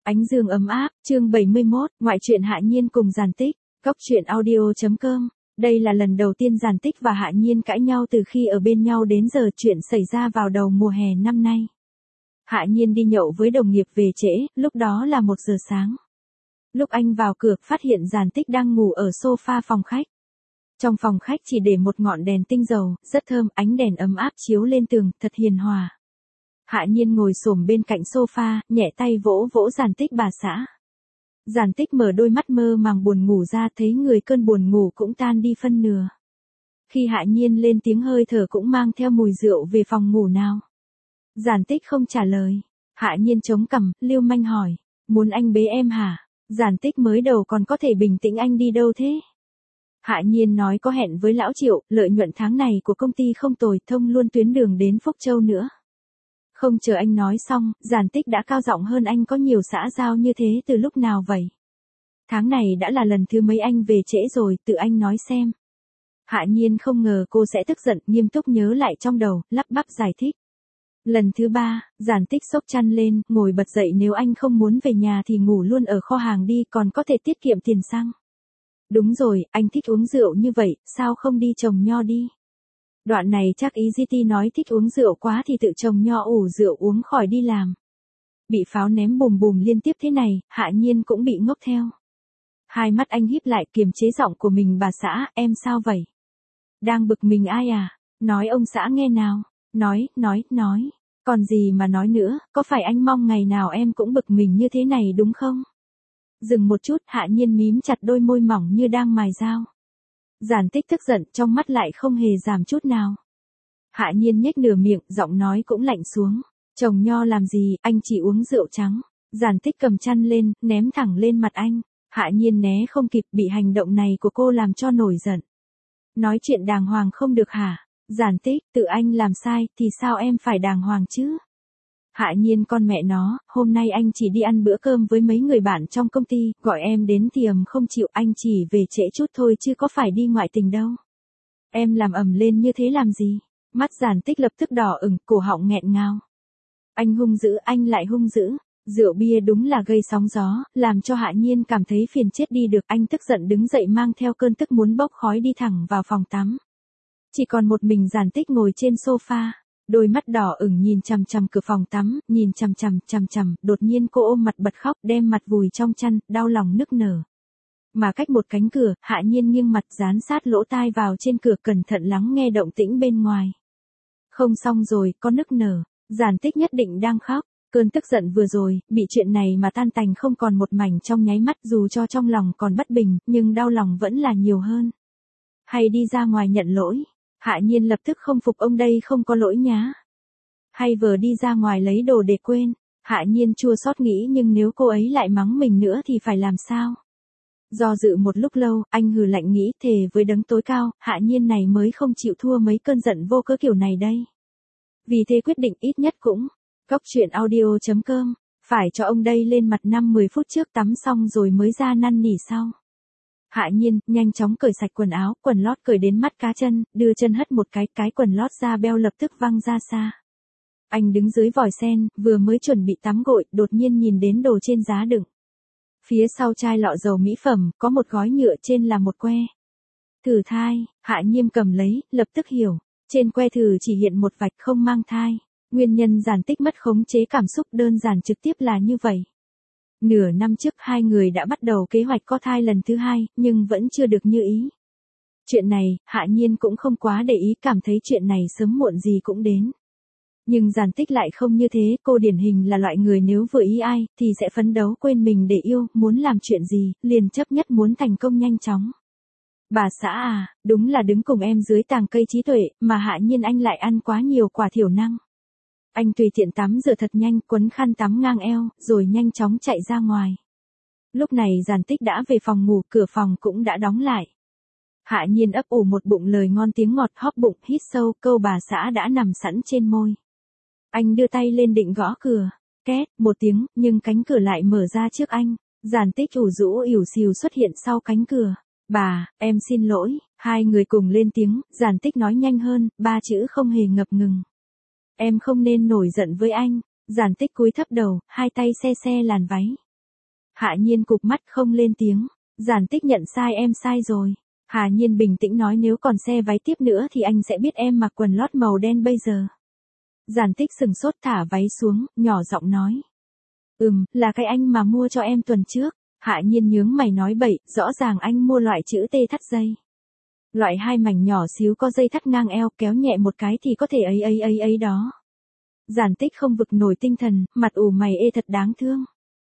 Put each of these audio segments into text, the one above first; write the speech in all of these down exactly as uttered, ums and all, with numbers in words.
Ánh dương ấm áp, chương bảy mươi mốt, ngoại truyện Hạ Nhiên cùng Giản Tích, góc truyện audio chấm com. Đây là lần đầu tiên Giản Tích và Hạ Nhiên cãi nhau từ khi ở bên nhau đến giờ, chuyện xảy ra vào đầu mùa hè năm nay. Hạ Nhiên đi nhậu với đồng nghiệp về trễ, lúc đó là một giờ sáng. Lúc anh vào cửa, phát hiện Giản Tích đang ngủ ở sofa phòng khách. Trong phòng khách chỉ để một ngọn đèn tinh dầu, rất thơm, ánh đèn ấm áp chiếu lên tường, thật hiền hòa. Hạ Nhiên ngồi xổm bên cạnh sofa, nhẹ tay vỗ vỗ Giản Tích bà xã. Giản Tích mở đôi mắt mơ màng buồn ngủ ra, thấy người cơn buồn ngủ cũng tan đi phân nửa. Khi Hạ Nhiên lên tiếng, hơi thở cũng mang theo mùi rượu về phòng ngủ nào. Giản Tích không trả lời. Hạ Nhiên chống cằm, lưu manh hỏi, muốn anh bế em hả? Giản Tích mới đầu còn có thể bình tĩnh, anh đi đâu thế? Hạ Nhiên nói có hẹn với lão Triệu, lợi nhuận tháng này của công ty không tồi, thông luôn tuyến đường đến Phúc Châu nữa. Không chờ anh nói xong, Giản Tích đã cao giọng hơn, anh có nhiều xã giao như thế từ lúc nào vậy? Tháng này đã là lần thứ mấy anh về trễ rồi, tự anh nói xem. Hạ Nhiên không ngờ cô sẽ tức giận, nghiêm túc nhớ lại trong đầu, lắp bắp giải thích. Lần thứ ba, Giản Tích xốc chăn lên, ngồi bật dậy, nếu anh không muốn về nhà thì ngủ luôn ở kho hàng đi, còn có thể tiết kiệm tiền xăng. Đúng rồi, anh thích uống rượu như vậy, sao không đi trồng nho đi? Đoạn này chắc ý giê tê nói thích uống rượu quá thì tự trồng nho ủ rượu uống khỏi đi làm. Bị pháo ném bùm bùm liên tiếp thế này, Hạ Nhiên cũng bị ngốc theo. Hai mắt anh híp lại, kiềm chế giọng của mình, bà xã, em sao vậy? Đang bực mình ai à? Nói ông xã nghe nào. Nói, nói, nói. Còn gì mà nói nữa, có phải anh mong ngày nào em cũng bực mình như thế này đúng không? Dừng một chút, Hạ Nhiên mím chặt đôi môi mỏng như đang mài dao. Giản Tích tức giận, trong mắt lại không hề giảm chút nào. Hạ Nhiên nhếch nửa miệng, giọng nói cũng lạnh xuống. Trồng nho làm gì, anh chỉ uống rượu trắng. Giản Tích cầm chăn lên, ném thẳng lên mặt anh. Hạ Nhiên né không kịp, bị hành động này của cô làm cho nổi giận. Nói chuyện đàng hoàng không được hả? Giản Tích, tự anh làm sai, thì sao em phải đàng hoàng chứ? Hạ Nhiên con mẹ nó, hôm nay anh chỉ đi ăn bữa cơm với mấy người bạn trong công ty, gọi em đến thì ầm không chịu, anh chỉ về trễ chút thôi chứ có phải đi ngoại tình đâu. Em làm ầm lên như thế làm gì? Mắt Giản Tích lập tức đỏ ửng, cổ họng nghẹn ngào. Anh hung dữ, anh lại hung dữ. Rượu bia đúng là gây sóng gió, làm cho Hạ Nhiên cảm thấy phiền chết đi được. Anh tức giận đứng dậy, mang theo cơn tức muốn bốc khói đi thẳng vào phòng tắm. Chỉ còn một mình Giản Tích ngồi trên sofa, đôi mắt đỏ ửng nhìn chằm chằm cửa phòng tắm, nhìn chằm chằm chằm chằm, đột nhiên cô ôm mặt bật khóc, đem mặt vùi trong chăn, đau lòng nức nở. Mà cách một cánh cửa, Hạ Nhiên nghiêng mặt dán sát lỗ tai vào trên cửa, cẩn thận lắng nghe động tĩnh bên ngoài. Không xong rồi, có nức nở. Giản Tích nhất định đang khóc. Cơn tức giận vừa rồi, bị chuyện này mà tan tành không còn một mảnh trong nháy mắt, dù cho trong lòng còn bất bình, nhưng đau lòng vẫn là nhiều hơn. Hay đi ra ngoài nhận lỗi. Hạ Nhiên lập tức không phục, ông đây không có lỗi nhá. Hay vừa đi ra ngoài lấy đồ để quên. Hạ Nhiên chua xót nghĩ, nhưng nếu cô ấy lại mắng mình nữa thì phải làm sao? Do dự một lúc lâu, anh hừ lạnh nghĩ, thề với đấng tối cao, Hạ Nhiên này mới không chịu thua mấy cơn giận vô cớ kiểu này đây. Vì thế quyết định ít nhất cũng, góc truyện audio chấm com, phải cho ông đây lên mặt năm mười phút trước, tắm xong rồi mới ra năn nỉ sau. Hạ Nhiên, nhanh chóng cởi sạch quần áo, quần lót cởi đến mắt cá chân, đưa chân hất một cái, cái quần lót ra beo lập tức văng ra xa. Anh đứng dưới vòi sen, vừa mới chuẩn bị tắm gội, đột nhiên nhìn đến đồ trên giá đựng. Phía sau chai lọ dầu mỹ phẩm, có một gói nhựa, trên là một que thử thai. Hạ Nhiên cầm lấy, lập tức hiểu. Trên que thử chỉ hiện một vạch, không mang thai. Nguyên nhân Giản Tích mất khống chế cảm xúc đơn giản trực tiếp là như vậy. Nửa năm trước hai người đã bắt đầu kế hoạch có thai lần thứ hai, nhưng vẫn chưa được như ý. Chuyện này, Hạ Nhiên cũng không quá để ý, cảm thấy chuyện này sớm muộn gì cũng đến. Nhưng Giản Tích lại không như thế, cô điển hình là loại người nếu vừa ý ai, thì sẽ phấn đấu quên mình để yêu, muốn làm chuyện gì, liền chấp nhất muốn thành công nhanh chóng. Bà xã à, đúng là đứng cùng em dưới tàng cây trí tuệ, mà Hạ Nhiên anh lại ăn quá nhiều quả thiểu năng. Anh tùy tiện tắm rửa thật nhanh, quấn khăn tắm ngang eo, rồi nhanh chóng chạy ra ngoài. Lúc này Giản Tích đã về phòng ngủ, cửa phòng cũng đã đóng lại. Hạ Nhiên ấp ủ một bụng lời ngon tiếng ngọt, hóp bụng, hít sâu, câu bà xã đã nằm sẵn trên môi. Anh đưa tay lên định gõ cửa, két, một tiếng, nhưng cánh cửa lại mở ra trước anh. Giản Tích ủ rũ ỉu xìu xuất hiện sau cánh cửa. Bà, em xin lỗi. Hai người cùng lên tiếng, Giản Tích nói nhanh hơn, ba chữ không hề ngập ngừng. Em không nên nổi giận với anh. Giản Tích cúi thấp đầu, hai tay se se làn váy. Hạ Nhiên cụp mắt không lên tiếng. Giản Tích nhận sai, em sai rồi. Hạ Nhiên bình tĩnh nói, nếu còn xe váy tiếp nữa thì anh sẽ biết em mặc quần lót màu đen bây giờ. Giản Tích sừng sốt thả váy xuống, nhỏ giọng nói. Ừm, là cái anh mà mua cho em tuần trước. Hạ Nhiên nhướng mày nói bậy, rõ ràng anh mua loại chữ T thắt dây. Loại hai mảnh nhỏ xíu có dây thắt ngang eo, kéo nhẹ một cái thì có thể ấy ấy ấy ấy đó. Giản Tích không vực nổi tinh thần, mặt ủ mày ê thật đáng thương.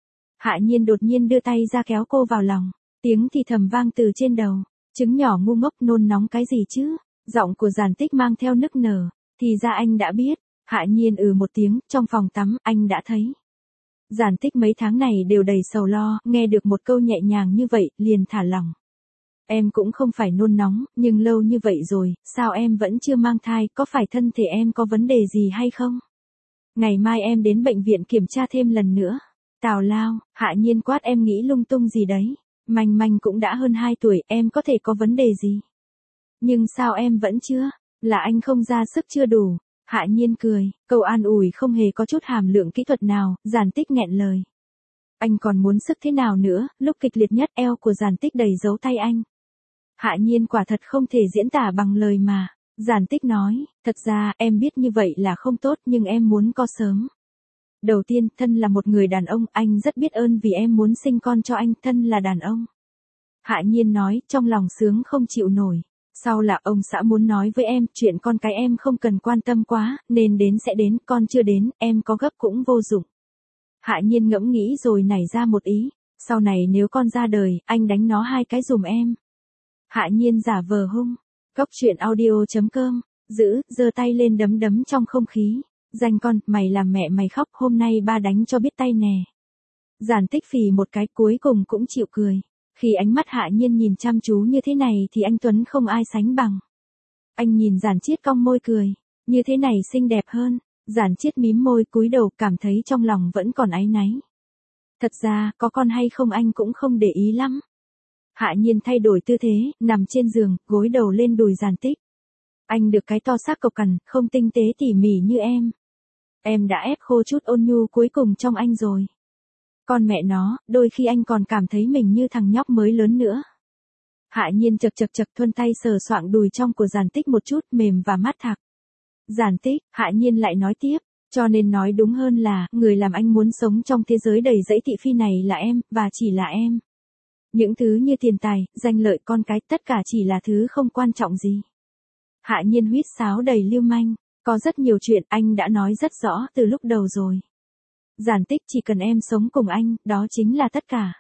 Hạ Nhiên đột nhiên đưa tay ra kéo cô vào lòng, tiếng thì thầm vang từ trên đầu. Trứng nhỏ ngu ngốc, nôn nóng cái gì chứ? Giọng của Giản Tích mang theo nức nở. Thì ra anh đã biết. Hạ Nhiên ừ một tiếng, trong phòng tắm, anh đã thấy. Giản Tích mấy tháng này đều đầy sầu lo, nghe được một câu nhẹ nhàng như vậy, liền thả lỏng. Em cũng không phải nôn nóng, nhưng lâu như vậy rồi, sao em vẫn chưa mang thai, có phải thân thể em có vấn đề gì hay không? Ngày mai em đến bệnh viện kiểm tra thêm lần nữa. Tào lao, Hạ Nhiên quát, em nghĩ lung tung gì đấy. Manh Manh cũng đã hơn hai tuổi, em có thể có vấn đề gì? Nhưng sao em vẫn chưa? Là anh không ra sức chưa đủ. Hạ Nhiên cười, câu an ủi không hề có chút hàm lượng kỹ thuật nào. Giản Tích nghẹn lời. Anh còn muốn sức thế nào nữa? Lúc kịch liệt nhất, eo của Giản Tích đầy dấu tay anh. Hạ Nhiên quả thật không thể diễn tả bằng lời mà. Giản Tích nói, thật ra em biết như vậy là không tốt, nhưng em muốn có sớm. Đầu tiên, thân là một người đàn ông, anh rất biết ơn vì em muốn sinh con cho anh, thân là đàn ông. Hạ Nhiên nói, trong lòng sướng không chịu nổi. Sau là ông xã muốn nói với em, chuyện con cái em không cần quan tâm quá, nên đến sẽ đến, con chưa đến, em có gấp cũng vô dụng. Hạ Nhiên ngẫm nghĩ rồi nảy ra một ý, sau này nếu con ra đời, anh đánh nó hai cái giùm em. Hạ Nhiên giả vờ hung. Cốc truyện audio chấm com, giữ, giơ tay lên đấm đấm trong không khí. Danh con, mày làm mẹ mày khóc, hôm nay ba đánh cho biết tay nè. Giản Tích phì một cái, cuối cùng cũng chịu cười. Khi ánh mắt Hạ Nhiên nhìn chăm chú như thế này thì anh Tuấn không ai sánh bằng. Anh nhìn Giản Chiết cong môi cười, như thế này xinh đẹp hơn. Giản Chiết mím môi cúi đầu, cảm thấy trong lòng vẫn còn áy náy. Thật ra, có con hay không anh cũng không để ý lắm. Hạ Nhiên thay đổi tư thế, nằm trên giường, gối đầu lên đùi Giản Tích. Anh được cái to xác cộc cằn, không tinh tế tỉ mỉ như em. Em đã ép khô chút ôn nhu cuối cùng trong anh rồi. Con mẹ nó, đôi khi anh còn cảm thấy mình như thằng nhóc mới lớn nữa. Hạ Nhiên chật chật chật thuân tay sờ soạng đùi trong của Giản Tích một chút, mềm và mát thạc. Giản Tích, Hạ Nhiên lại nói tiếp, cho nên nói đúng hơn là, người làm anh muốn sống trong thế giới đầy dẫy thị phi này là em, và chỉ là em. Những thứ như tiền tài, danh lợi, con cái, tất cả chỉ là thứ không quan trọng gì. Hạ Nhiên huýt sáo đầy lưu manh, có rất nhiều chuyện anh đã nói rất rõ từ lúc đầu rồi. Giản Tích, chỉ cần em sống cùng anh, đó chính là tất cả.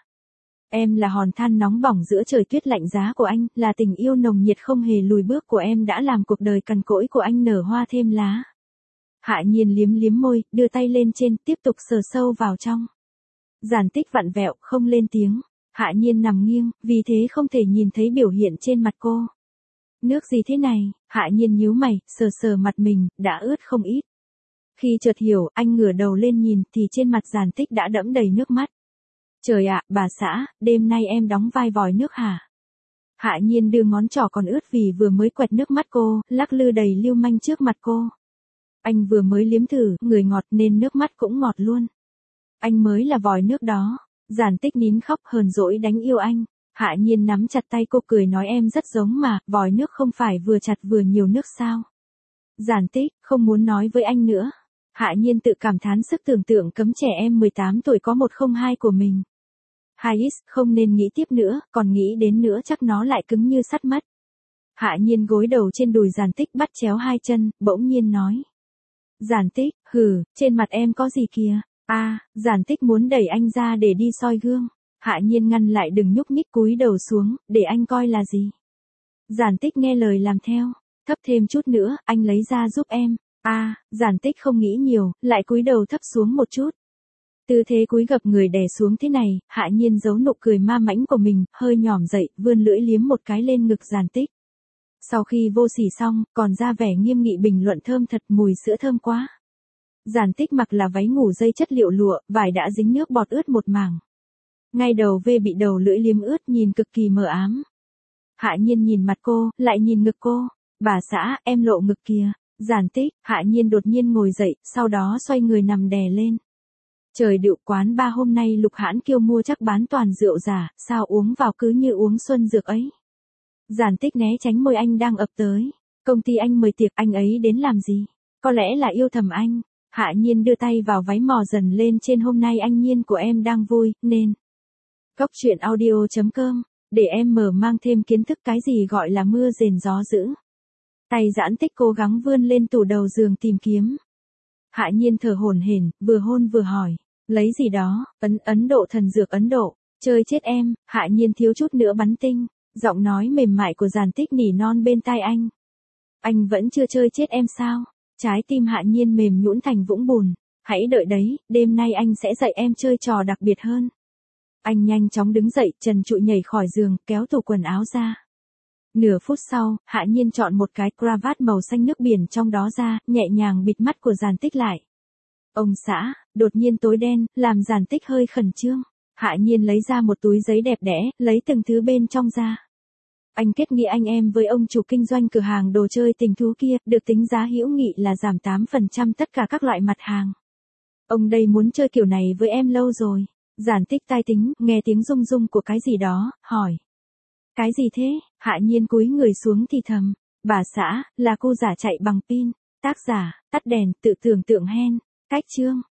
Em là hòn than nóng bỏng giữa trời tuyết lạnh giá của anh, là tình yêu nồng nhiệt không hề lùi bước của em đã làm cuộc đời cằn cỗi của anh nở hoa thêm lá. Hạ Nhiên liếm liếm môi, đưa tay lên trên, tiếp tục sờ sâu vào trong. Giản Tích vặn vẹo, không lên tiếng. Hạ Nhiên nằm nghiêng, vì thế không thể nhìn thấy biểu hiện trên mặt cô. Nước gì thế này? Hạ Nhiên nhíu mày, sờ sờ mặt mình, đã ướt không ít. Khi chợt hiểu, anh ngửa đầu lên nhìn, thì trên mặt Giản Tích đã đẫm đầy nước mắt. Trời ạ, bà xã, đêm nay em đóng vai vòi nước hả? Hạ Nhiên đưa ngón trỏ còn ướt vì vừa mới quẹt nước mắt cô, lắc lư đầy lưu manh trước mặt cô. Anh vừa mới liếm thử, người ngọt nên nước mắt cũng ngọt luôn. Anh mới là vòi nước đó. Giản Tích nín khóc hờn dỗi đánh yêu anh. Hạ Nhiên nắm chặt tay cô cười nói, em rất giống mà, vòi nước không phải vừa chặt vừa nhiều nước sao? Giản Tích, không muốn nói với anh nữa. Hạ Nhiên tự cảm thán sức tưởng tượng cấm trẻ em mười tám tuổi có một không hai của mình. Hai x, không nên nghĩ tiếp nữa, còn nghĩ đến nữa chắc nó lại cứng như sắt mất. Hạ Nhiên gối đầu trên đùi Giản Tích bắt chéo hai chân, bỗng nhiên nói. Giản Tích, hừ, trên mặt em có gì kìa? A, à, Giản Tích muốn đẩy anh ra để đi soi gương. Hạ Nhiên ngăn lại, đừng nhúc nhích, cúi đầu xuống, để anh coi là gì. Giản Tích nghe lời làm theo, thấp thêm chút nữa, anh lấy ra giúp em. A, à, Giản Tích không nghĩ nhiều, lại cúi đầu thấp xuống một chút. Tư thế cúi gập người đè xuống thế này, Hạ Nhiên giấu nụ cười ma mãnh của mình, hơi nhỏm dậy, vươn lưỡi liếm một cái lên ngực Giản Tích. Sau khi vô sỉ xong, còn ra vẻ nghiêm nghị bình luận, thơm thật, mùi sữa thơm quá. Giản Tích mặc là váy ngủ dây chất liệu lụa, vải đã dính nước bọt ướt một mảng. Ngay đầu vê bị đầu lưỡi liếm ướt, nhìn cực kỳ mờ ám. Hạ Nhiên nhìn mặt cô, lại nhìn ngực cô. Bà xã, em lộ ngực kìa. Giản Tích, Hạ Nhiên đột nhiên ngồi dậy, sau đó xoay người nằm đè lên. Trời đựu quán ba hôm nay Lục Hãn Kiêu mua chắc bán toàn rượu giả, sao uống vào cứ như uống xuân dược ấy. Giản Tích né tránh môi anh đang ập tới. Công ty anh mời tiệc, anh ấy đến làm gì? Có lẽ là yêu thầm anh. Hạ Nhiên đưa tay vào váy mò dần lên trên, hôm nay anh Nhiên của em đang vui, nên. Cốc truyện audio chấm com, để em mở mang thêm kiến thức cái gì gọi là mưa rền gió dữ. Tay Giản Tích cố gắng vươn lên tủ đầu giường tìm kiếm. Hạ Nhiên thở hổn hển, vừa hôn vừa hỏi, lấy gì đó, ấn Ấn Độ thần dược Ấn Độ, chơi chết em. Hạ Nhiên thiếu chút nữa bắn tinh, giọng nói mềm mại của Giản Tích nỉ non bên tai anh. Anh vẫn chưa chơi chết em sao? Trái tim Hạ Nhiên mềm nhũn thành vũng bùn. Hãy đợi đấy, đêm nay anh sẽ dạy em chơi trò đặc biệt hơn. Anh nhanh chóng đứng dậy, trần trụi nhảy khỏi giường, kéo tủ quần áo ra. Nửa phút sau, Hạ Nhiên chọn một cái cravat màu xanh nước biển trong đó ra, nhẹ nhàng bịt mắt của Giản Tích lại. Ông xã, đột nhiên tối đen, làm Giản Tích hơi khẩn trương. Hạ Nhiên lấy ra một túi giấy đẹp đẽ, lấy từng thứ bên trong ra. Anh kết nghĩa anh em với ông chủ kinh doanh cửa hàng đồ chơi tình thú kia, được tính giá hữu nghị là giảm tám phần trăm tất cả các loại mặt hàng. Ông đây muốn chơi kiểu này với em lâu rồi. Giản Tích tai tính, nghe tiếng rung rung của cái gì đó, hỏi. Cái gì thế? Hạ Nhiên cúi người xuống thì thầm. Bà xã, là cô giả chạy bằng pin. Tác giả, tắt đèn, tự tưởng tượng hen. Cách chương.